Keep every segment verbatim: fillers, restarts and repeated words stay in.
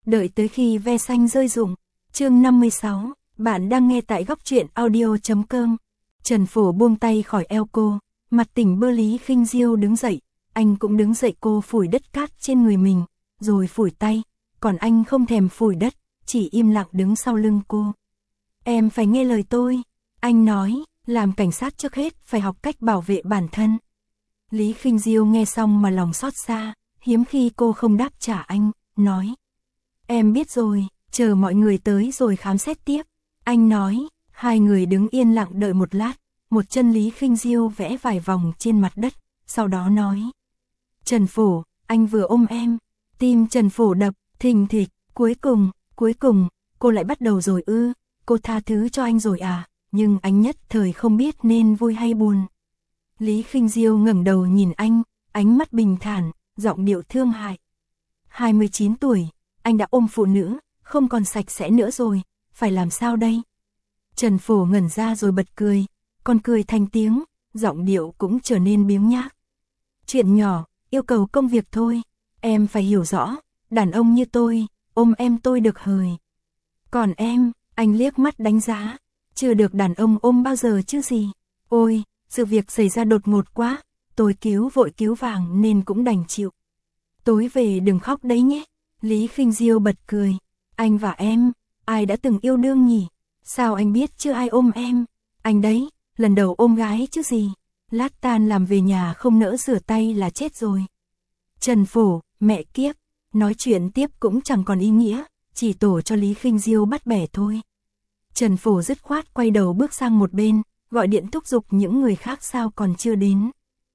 Đợi tới khi ve xanh rơi rụng. Chương năm mươi sáu, bạn đang nghe tại góc truyện audio chấm com. Trần Phổ buông tay khỏi eo cô, mặt tỉnh bơ. Lý Khinh Diêu đứng dậy, anh cũng đứng dậy. Cô phủi đất cát trên người mình, rồi phủi tay, còn anh không thèm phủi đất, chỉ im lặng đứng sau lưng cô. Em phải nghe lời tôi, anh nói, làm cảnh sát trước hết phải học cách bảo vệ bản thân. Lý Khinh Diêu nghe xong mà lòng xót xa, hiếm khi cô không đáp trả anh, nói. Em biết rồi, chờ mọi người tới rồi khám xét tiếp. Anh nói, hai người đứng yên lặng đợi một lát, một chân Lý Khinh Diêu vẽ vài vòng trên mặt đất, sau đó nói. Trần Phổ, anh vừa ôm em. Tim Trần Phổ đập, thình thịch, cuối cùng, cuối cùng, cô lại bắt đầu rồi ư, cô tha thứ cho anh rồi à, nhưng anh nhất thời không biết nên vui hay buồn. Lý Khinh Diêu ngẩng đầu nhìn anh, ánh mắt bình thản, giọng điệu thương hại. hai mươi chín tuổi, anh đã ôm phụ nữ, không còn sạch sẽ nữa rồi, phải làm sao đây? Trần Phổ ngẩn ra rồi bật cười, còn cười thành tiếng, giọng điệu cũng trở nên biếng nhác. Chuyện nhỏ, yêu cầu công việc thôi, em phải hiểu rõ, đàn ông như tôi, ôm em tôi được hời. Còn em, anh liếc mắt đánh giá, chưa được đàn ông ôm bao giờ chứ gì. Ôi, sự việc xảy ra đột ngột quá, tôi cứu vội cứu vàng nên cũng đành chịu. Tối về đừng khóc đấy nhé. Lý Khinh Diêu bật cười, anh và em, ai đã từng yêu đương nhỉ? Sao anh biết chưa ai ôm em? Anh đấy, lần đầu ôm gái chứ gì. Lát tan làm về nhà không nỡ rửa tay là chết rồi. Trần Phổ, mẹ kiếp, nói chuyện tiếp cũng chẳng còn ý nghĩa, chỉ tổ cho Lý Khinh Diêu bắt bẻ thôi. Trần Phổ dứt khoát quay đầu bước sang một bên, gọi điện thúc giục những người khác sao còn chưa đến.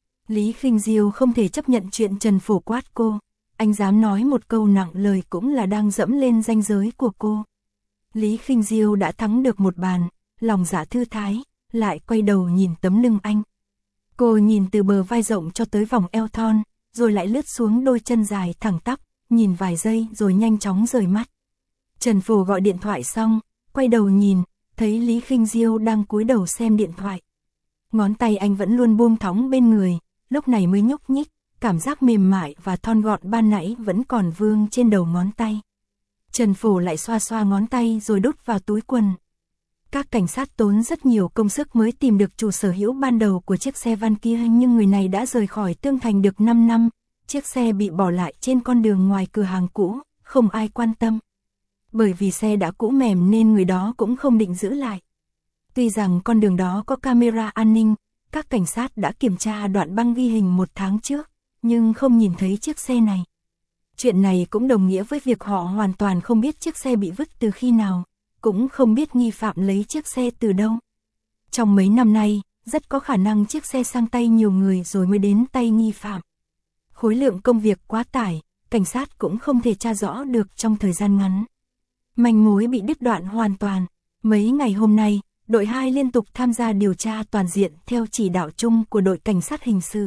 Lý Khinh Diêu không thể chấp nhận chuyện Trần Phổ quát cô, anh dám nói một câu nặng lời cũng là đang dẫm lên ranh giới của cô. Lý Khinh Diêu đã thắng được một bàn, lòng dạ thư thái, lại quay đầu nhìn tấm lưng anh. Cô nhìn từ bờ vai rộng cho tới vòng eo thon, rồi lại lướt xuống đôi chân dài thẳng tắp, nhìn vài giây rồi nhanh chóng rời mắt. Trần Phổ gọi điện thoại xong, quay đầu nhìn, thấy Lý Khinh Diêu đang cúi đầu xem điện thoại. Ngón tay anh vẫn luôn buông thõng bên người, lúc này mới nhúc nhích, cảm giác mềm mại và thon gọn ban nãy vẫn còn vương trên đầu ngón tay. Trần Phổ lại xoa xoa ngón tay rồi đút vào túi quần. Các cảnh sát tốn rất nhiều công sức mới tìm được chủ sở hữu ban đầu của chiếc xe van kia, nhưng người này đã rời khỏi Tương Thành được năm năm, chiếc xe bị bỏ lại trên con đường ngoài cửa hàng cũ, không ai quan tâm. Bởi vì xe đã cũ mềm nên người đó cũng không định giữ lại. Tuy rằng con đường đó có camera an ninh, các cảnh sát đã kiểm tra đoạn băng ghi hình một tháng trước, nhưng không nhìn thấy chiếc xe này. Chuyện này cũng đồng nghĩa với việc họ hoàn toàn không biết chiếc xe bị vứt từ khi nào, cũng không biết nghi phạm lấy chiếc xe từ đâu. Trong mấy năm nay, rất có khả năng chiếc xe sang tay nhiều người rồi mới đến tay nghi phạm. Khối lượng công việc quá tải, cảnh sát cũng không thể tra rõ được trong thời gian ngắn. Manh mối bị đứt đoạn hoàn toàn. Mấy ngày hôm nay, đội hai liên tục tham gia điều tra toàn diện theo chỉ đạo chung của đội cảnh sát hình sự.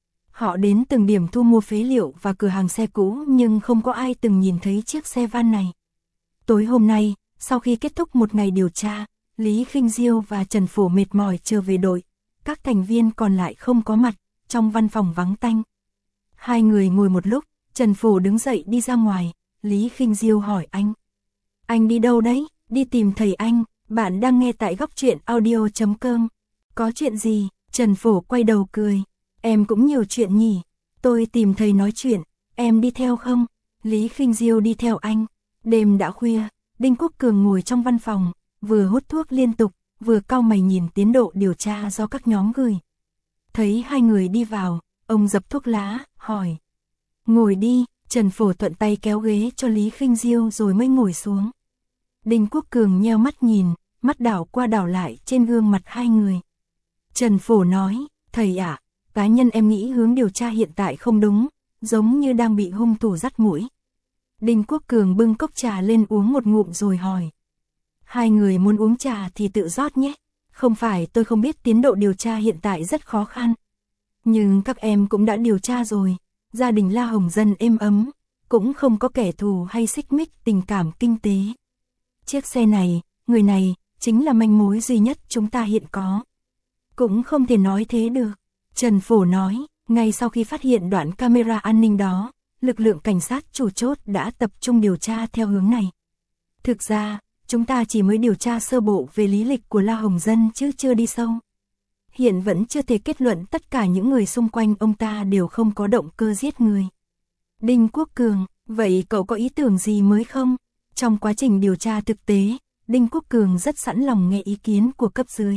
Họ đến từng điểm thu mua phế liệu và cửa hàng xe cũ nhưng không có ai từng nhìn thấy chiếc xe van này. Tối hôm nay, sau khi kết thúc một ngày điều tra, Lý Khinh Diêu và Trần Phổ mệt mỏi trở về đội. Các thành viên còn lại không có mặt, trong văn phòng vắng tanh. Hai người ngồi một lúc, Trần Phổ đứng dậy đi ra ngoài, Lý Khinh Diêu hỏi anh. Anh đi đâu đấy? Đi tìm thầy anh, bạn đang nghe tại góc truyện audio chấm com. Có chuyện gì? Trần Phổ quay đầu cười. Em cũng nhiều chuyện nhỉ, tôi tìm thầy nói chuyện, em đi theo không? Lý Khinh Diêu đi theo anh. Đêm đã khuya, Đinh Quốc Cường ngồi trong văn phòng, vừa hút thuốc liên tục, vừa cau mày nhìn tiến độ điều tra do các nhóm gửi. Thấy hai người đi vào, ông dập thuốc lá, hỏi. Ngồi đi, Trần Phổ thuận tay kéo ghế cho Lý Khinh Diêu rồi mới ngồi xuống. Đinh Quốc Cường nheo mắt nhìn, mắt đảo qua đảo lại trên gương mặt hai người. Trần Phổ nói, thầy ạ, à, cá nhân em nghĩ hướng điều tra hiện tại không đúng, giống như đang bị hung thủ dắt mũi. Đinh Quốc Cường bưng cốc trà lên uống một ngụm rồi hỏi. Hai người muốn uống trà thì tự rót nhé, không phải tôi không biết tiến độ điều tra hiện tại rất khó khăn. Nhưng các em cũng đã điều tra rồi, gia đình La Hồng Dân êm ấm, cũng không có kẻ thù hay xích mích tình cảm kinh tế. Chiếc xe này, người này, chính là manh mối duy nhất chúng ta hiện có. Cũng không thể nói thế được. Trần Phổ nói, ngay sau khi phát hiện đoạn camera an ninh đó, lực lượng cảnh sát chủ chốt đã tập trung điều tra theo hướng này. Thực ra, chúng ta chỉ mới điều tra sơ bộ về lý lịch của La Hồng Dân chứ chưa đi sâu. Hiện vẫn chưa thể kết luận tất cả những người xung quanh ông ta đều không có động cơ giết người. Đinh Quốc Cường, vậy cậu có ý tưởng gì mới không? Trong quá trình điều tra thực tế, Đinh Quốc Cường rất sẵn lòng nghe ý kiến của cấp dưới.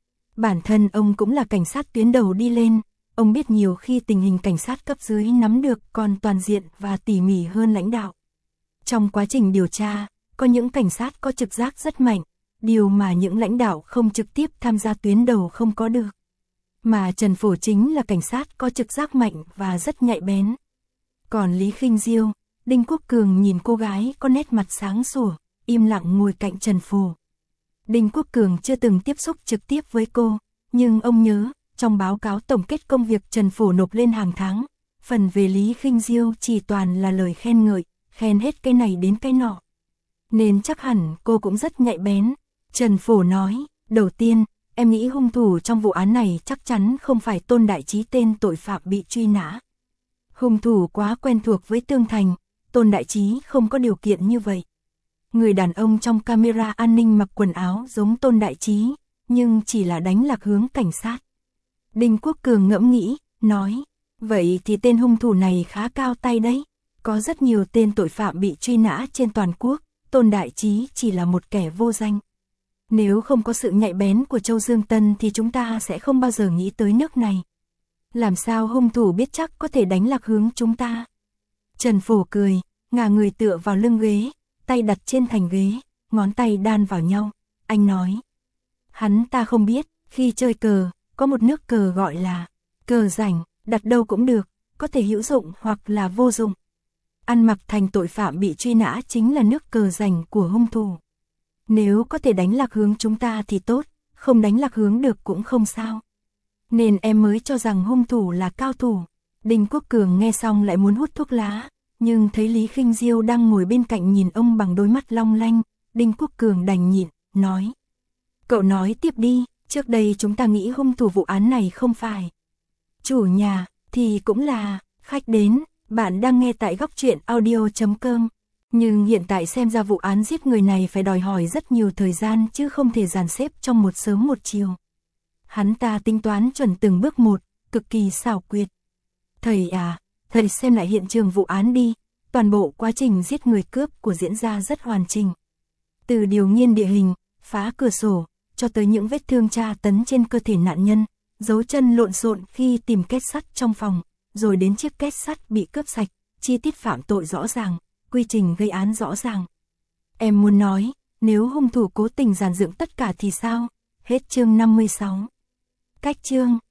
Bản thân ông cũng là cảnh sát tuyến đầu đi lên, ông biết nhiều khi tình hình cảnh sát cấp dưới nắm được còn toàn diện và tỉ mỉ hơn lãnh đạo. Trong quá trình điều tra, có những cảnh sát có trực giác rất mạnh, điều mà những lãnh đạo không trực tiếp tham gia tuyến đầu không có được. Mà Trần Phổ chính là cảnh sát có trực giác mạnh và rất nhạy bén. Còn Lý Khinh Diêu, Đinh Quốc Cường nhìn cô gái có nét mặt sáng sủa, im lặng ngồi cạnh Trần Phổ. Đinh Quốc Cường chưa từng tiếp xúc trực tiếp với cô, nhưng ông nhớ, trong báo cáo tổng kết công việc Trần Phổ nộp lên hàng tháng, phần về Lý Khinh Diêu chỉ toàn là lời khen ngợi, khen hết cái này đến cái nọ. Nên chắc hẳn cô cũng rất nhạy bén. Trần Phổ nói, đầu tiên, em nghĩ hung thủ trong vụ án này chắc chắn không phải Tôn Đại Trí tên tội phạm bị truy nã. Hung thủ quá quen thuộc với Tương Thành, Tôn Đại Trí không có điều kiện như vậy. Người đàn ông trong camera an ninh mặc quần áo giống Tôn Đại Trí, nhưng chỉ là đánh lạc hướng cảnh sát. Đinh Quốc Cường ngẫm nghĩ, nói, vậy thì tên hung thủ này khá cao tay đấy. Có rất nhiều tên tội phạm bị truy nã trên toàn quốc, Tôn Đại Trí chỉ là một kẻ vô danh. Nếu không có sự nhạy bén của Châu Dương Tân thì chúng ta sẽ không bao giờ nghĩ tới nước này. Làm sao hung thủ biết chắc có thể đánh lạc hướng chúng ta? Trần Phổ cười, ngả người tựa vào lưng ghế, tay đặt trên thành ghế, ngón tay đan vào nhau. Anh nói, hắn ta không biết, khi chơi cờ, có một nước cờ gọi là cờ rảnh, đặt đâu cũng được, có thể hữu dụng hoặc là vô dụng. Ăn mặc thành tội phạm bị truy nã chính là nước cờ rảnh của hung thủ. Nếu có thể đánh lạc hướng chúng ta thì tốt, không đánh lạc hướng được cũng không sao. Nên em mới cho rằng hung thủ là cao thủ. Đinh Quốc Cường nghe xong lại muốn hút thuốc lá, nhưng thấy Lý Khinh Diêu đang ngồi bên cạnh nhìn ông bằng đôi mắt long lanh, Đinh Quốc Cường đành nhịn, nói. Cậu nói tiếp đi, trước đây chúng ta nghĩ hung thủ vụ án này không phải chủ nhà, thì cũng là khách đến. Bạn đang nghe tại góc truyện audio chấm com. Nhưng hiện tại xem ra vụ án giết người này phải đòi hỏi rất nhiều thời gian chứ không thể dàn xếp trong một sớm một chiều. Hắn ta tính toán chuẩn từng bước một, cực kỳ xảo quyệt. Thầy à, thầy xem lại hiện trường vụ án đi, toàn bộ quá trình giết người cướp của diễn ra rất hoàn chỉnh. Từ điều nghiên địa hình, phá cửa sổ, cho tới những vết thương tra tấn trên cơ thể nạn nhân, dấu chân lộn xộn khi tìm két sắt trong phòng, rồi đến chiếc két sắt bị cướp sạch, chi tiết phạm tội rõ ràng, quy trình gây án rõ ràng. Em muốn nói, nếu hung thủ cố tình dàn dựng tất cả thì sao? Hết chương năm mươi sáu. Cách chương